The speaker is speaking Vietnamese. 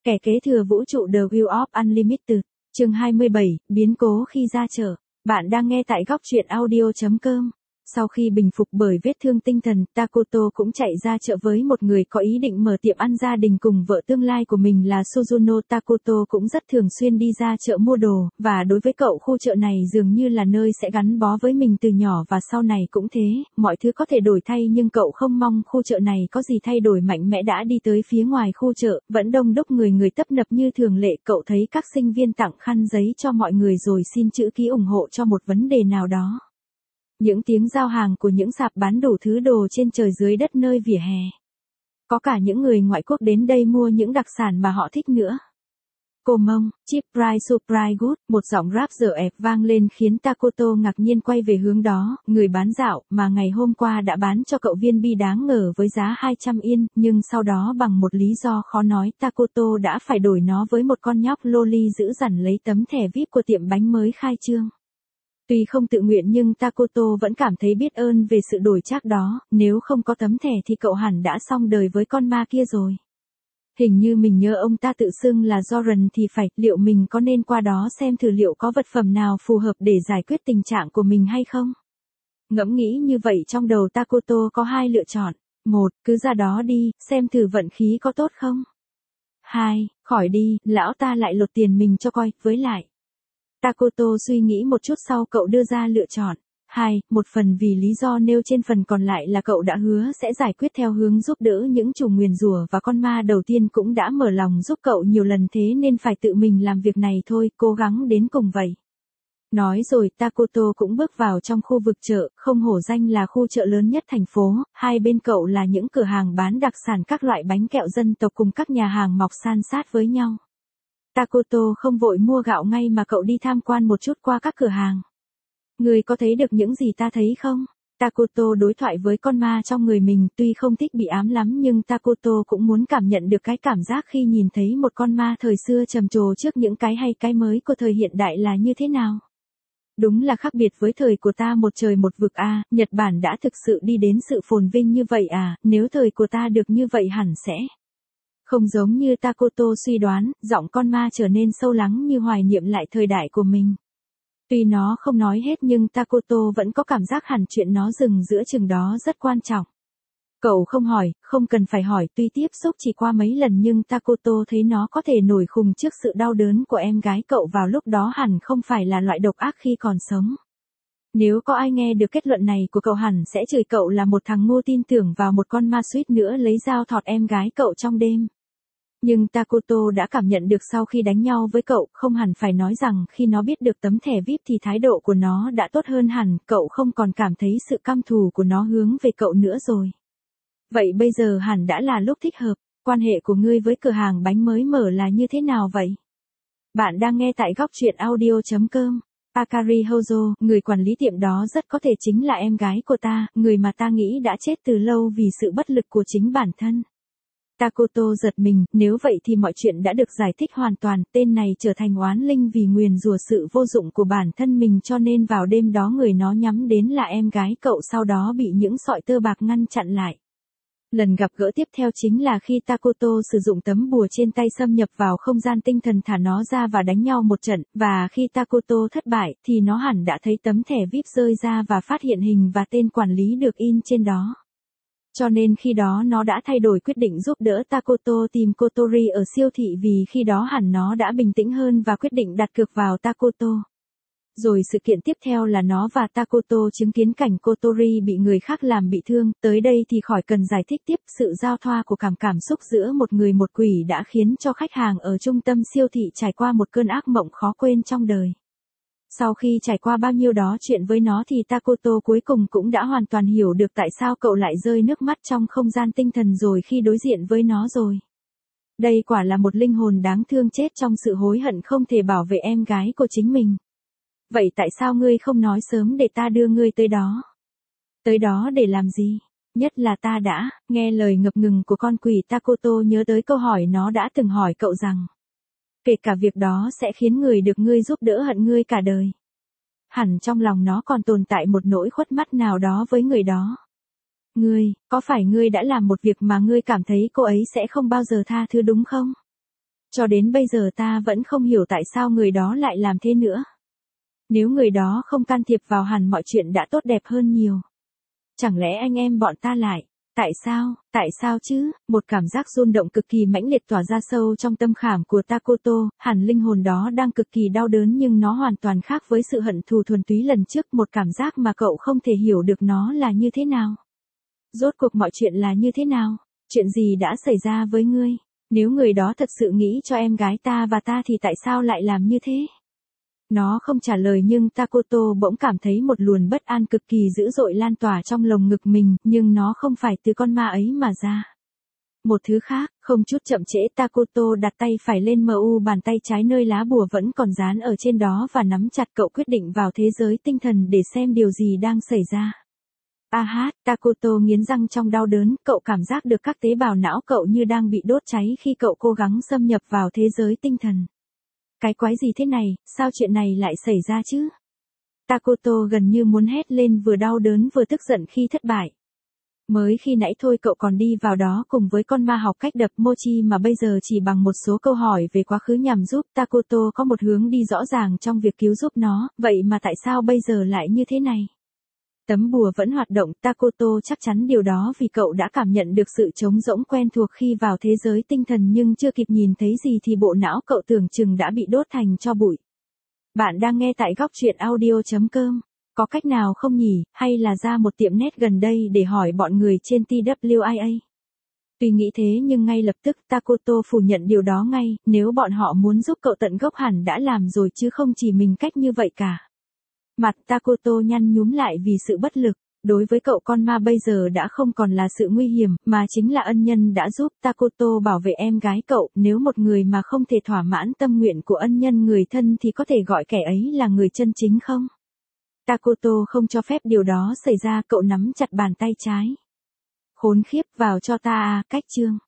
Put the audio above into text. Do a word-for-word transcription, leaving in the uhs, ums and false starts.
Kẻ kế thừa vũ trụ The Wheel of Unlimited, chương hai mươi bảy, biến cố khi ra chợ. Bạn đang nghe tại góc truyện audio chấm com. Sau khi bình phục bởi vết thương tinh thần, Takoto cũng chạy ra chợ với một người có ý định mở tiệm ăn gia đình cùng vợ tương lai của mình là Suzuno. Takoto cũng rất thường xuyên đi ra chợ mua đồ, và đối với cậu khu chợ này dường như là nơi sẽ gắn bó với mình từ nhỏ và sau này cũng thế, mọi thứ có thể đổi thay nhưng cậu không mong khu chợ này có gì thay đổi mạnh mẽ. Đã đi tới phía ngoài khu chợ, vẫn đông đúc người người tấp nập như thường lệ. Cậu thấy các sinh viên tặng khăn giấy cho mọi người rồi xin chữ ký ủng hộ cho một vấn đề nào đó. Những tiếng giao hàng của những sạp bán đủ thứ đồ trên trời dưới đất nơi vỉa hè. Có cả những người ngoại quốc đến đây mua những đặc sản mà họ thích nữa. Cô mông, cheap price surprise good, một giọng rap dở ẹp vang lên khiến Takoto ngạc nhiên quay về hướng đó. Người bán dạo mà ngày hôm qua đã bán cho cậu viên bi đáng ngờ với giá hai trăm yên, nhưng sau đó bằng một lý do khó nói, Takoto đã phải đổi nó với một con nhóc loli dữ dằn lấy tấm thẻ vi ai pi của tiệm bánh mới khai trương. Tuy không tự nguyện nhưng Takoto vẫn cảm thấy biết ơn về sự đổi trác đó, nếu không có tấm thẻ thì cậu hẳn đã xong đời với con ma kia rồi. Hình như mình nhớ ông ta tự xưng là Zoran thì phải, liệu mình có nên qua đó xem thử liệu có vật phẩm nào phù hợp để giải quyết tình trạng của mình hay không? Ngẫm nghĩ như vậy trong đầu Takoto có hai lựa chọn. Một, cứ ra đó đi, xem thử vận khí có tốt không? Hai, khỏi đi, lão ta lại lột tiền mình cho coi, với lại. Takoto suy nghĩ một chút sau cậu đưa ra lựa chọn. Hai, một phần vì lý do nêu trên, phần còn lại là cậu đã hứa sẽ giải quyết theo hướng giúp đỡ những chủ nguyền rủa, và con ma đầu tiên cũng đã mở lòng giúp cậu nhiều lần, thế nên phải tự mình làm việc này thôi, cố gắng đến cùng vậy. Nói rồi Takoto cũng bước vào trong khu vực chợ, không hổ danh là khu chợ lớn nhất thành phố. Hai bên cậu là những cửa hàng bán đặc sản, các loại bánh kẹo dân tộc cùng các nhà hàng mọc san sát với nhau. Takoto không vội mua gạo ngay mà cậu đi tham quan một chút qua các cửa hàng. Người có thấy được những gì ta thấy không? Takoto đối thoại với con ma trong người mình, tuy không thích bị ám lắm nhưng Takoto cũng muốn cảm nhận được cái cảm giác khi nhìn thấy một con ma thời xưa trầm trồ trước những cái hay cái mới của thời hiện đại là như thế nào. Đúng là khác biệt với thời của ta, một trời một vực à, Nhật Bản đã thực sự đi đến sự phồn vinh như vậy à, nếu thời của ta được như vậy hẳn sẽ. Không giống như Takoto suy đoán, giọng con ma trở nên sâu lắng như hoài niệm lại thời đại của mình. Tuy nó không nói hết nhưng Takoto vẫn có cảm giác hẳn chuyện nó dừng giữa chừng đó rất quan trọng. Cậu không hỏi, không cần phải hỏi, tuy tiếp xúc chỉ qua mấy lần nhưng Takoto thấy nó có thể nổi khùng trước sự đau đớn của em gái cậu vào lúc đó, hẳn không phải là loại độc ác khi còn sống. Nếu có ai nghe được kết luận này của cậu hẳn sẽ chửi cậu là một thằng ngu tin tưởng vào một con ma, suýt nữa lấy dao thọt em gái cậu trong đêm. Nhưng Takoto đã cảm nhận được sau khi đánh nhau với cậu, không hẳn phải nói rằng khi nó biết được tấm thẻ vi ai pi thì thái độ của nó đã tốt hơn hẳn, cậu không còn cảm thấy sự căm thù của nó hướng về cậu nữa rồi. Vậy bây giờ hẳn đã là lúc thích hợp. Quan hệ của ngươi với cửa hàng bánh mới mở là như thế nào vậy? Bạn đang nghe tại góc truyện audio chấm com. Akari Hozo, người quản lý tiệm đó, rất có thể chính là em gái của ta, người mà ta nghĩ đã chết từ lâu vì sự bất lực của chính bản thân. Takoto giật mình, nếu vậy thì mọi chuyện đã được giải thích hoàn toàn, tên này trở thành oán linh vì nguyền rủa sự vô dụng của bản thân mình, cho nên vào đêm đó người nó nhắm đến là em gái cậu, sau đó bị những sợi tơ bạc ngăn chặn lại. Lần gặp gỡ tiếp theo chính là khi Takoto sử dụng tấm bùa trên tay xâm nhập vào không gian tinh thần, thả nó ra và đánh nhau một trận, và khi Takoto thất bại thì nó hẳn đã thấy tấm thẻ vi ai pi rơi ra và phát hiện hình và tên quản lý được in trên đó. Cho nên khi đó nó đã thay đổi quyết định giúp đỡ Takoto tìm Kotori ở siêu thị, vì khi đó hẳn nó đã bình tĩnh hơn và quyết định đặt cược vào Takoto. Rồi sự kiện tiếp theo là nó và Takoto chứng kiến cảnh Kotori bị người khác làm bị thương, tới đây thì khỏi cần giải thích tiếp, sự giao thoa của cảm cảm xúc giữa một người một quỷ đã khiến cho khách hàng ở trung tâm siêu thị trải qua một cơn ác mộng khó quên trong đời. Sau khi trải qua bao nhiêu đó chuyện với nó thì Takoto cuối cùng cũng đã hoàn toàn hiểu được tại sao cậu lại rơi nước mắt trong không gian tinh thần rồi khi đối diện với nó rồi. Đây quả là một linh hồn đáng thương chết trong sự hối hận không thể bảo vệ em gái của chính mình. Vậy tại sao ngươi không nói sớm để ta đưa ngươi tới đó? Tới đó để làm gì? Nhất là ta đã, nghe lời ngập ngừng của con quỷ, Takoto nhớ tới câu hỏi nó đã từng hỏi cậu rằng. Kể cả việc đó sẽ khiến người được ngươi giúp đỡ hận ngươi cả đời. Hẳn trong lòng nó còn tồn tại một nỗi khuất mắt nào đó với người đó. Ngươi, có phải ngươi đã làm một việc mà ngươi cảm thấy cô ấy sẽ không bao giờ tha thứ đúng không? Cho đến bây giờ ta vẫn không hiểu tại sao người đó lại làm thế nữa. Nếu người đó không can thiệp vào hẳn mọi chuyện đã tốt đẹp hơn nhiều. Chẳng lẽ anh em bọn ta lại? Tại sao, tại sao chứ? Một cảm giác rung động cực kỳ mãnh liệt tỏa ra sâu trong tâm khảm của Takoto, hẳn linh hồn đó đang cực kỳ đau đớn nhưng nó hoàn toàn khác với sự hận thù thuần túy lần trước, một cảm giác mà cậu không thể hiểu được nó là như thế nào. Rốt cuộc mọi chuyện là như thế nào? Chuyện gì đã xảy ra với ngươi? Nếu người đó thật sự nghĩ cho em gái ta và ta thì tại sao lại làm như thế? Nó không trả lời nhưng Takoto bỗng cảm thấy một luồng bất an cực kỳ dữ dội lan tỏa trong lồng ngực mình, nhưng nó không phải từ con ma ấy mà ra. Một thứ khác, không chút chậm trễ Takoto đặt tay phải lên mu bàn tay trái nơi lá bùa vẫn còn dán ở trên đó và nắm chặt, cậu quyết định vào thế giới tinh thần để xem điều gì đang xảy ra. A hát, Takoto nghiến răng trong đau đớn, cậu cảm giác được các tế bào não cậu như đang bị đốt cháy khi cậu cố gắng xâm nhập vào thế giới tinh thần. Cái quái gì thế này, sao chuyện này lại xảy ra chứ? Takoto gần như muốn hét lên, vừa đau đớn vừa tức giận khi thất bại. Mới khi nãy thôi cậu còn đi vào đó cùng với con ma học cách đập Mochi mà bây giờ chỉ bằng một số câu hỏi về quá khứ nhằm giúp Takoto có một hướng đi rõ ràng trong việc cứu giúp nó, vậy mà tại sao bây giờ lại như thế này? Tấm bùa vẫn hoạt động, Takoto chắc chắn điều đó vì cậu đã cảm nhận được sự trống rỗng quen thuộc khi vào thế giới tinh thần nhưng chưa kịp nhìn thấy gì thì bộ não cậu tưởng chừng đã bị đốt thành tro bụi. Bạn đang nghe tại góc truyện audio chấm com. Có cách nào không nhỉ, hay là ra một tiệm net gần đây để hỏi bọn người trên tê vê i a? Tuy nghĩ thế nhưng ngay lập tức Takoto phủ nhận điều đó ngay, nếu bọn họ muốn giúp cậu tận gốc hẳn đã làm rồi chứ không chỉ mình cách như vậy cả. Mặt Takoto nhăn nhúm lại vì sự bất lực. Đối với cậu, con ma bây giờ đã không còn là sự nguy hiểm, mà chính là ân nhân đã giúp Takoto bảo vệ em gái cậu. Nếu một người mà không thể thỏa mãn tâm nguyện của ân nhân người thân thì có thể gọi kẻ ấy là người chân chính không? Takoto không cho phép điều đó xảy ra, cậu nắm chặt bàn tay trái. Khốn khiếp, vào cho ta à, cách chương.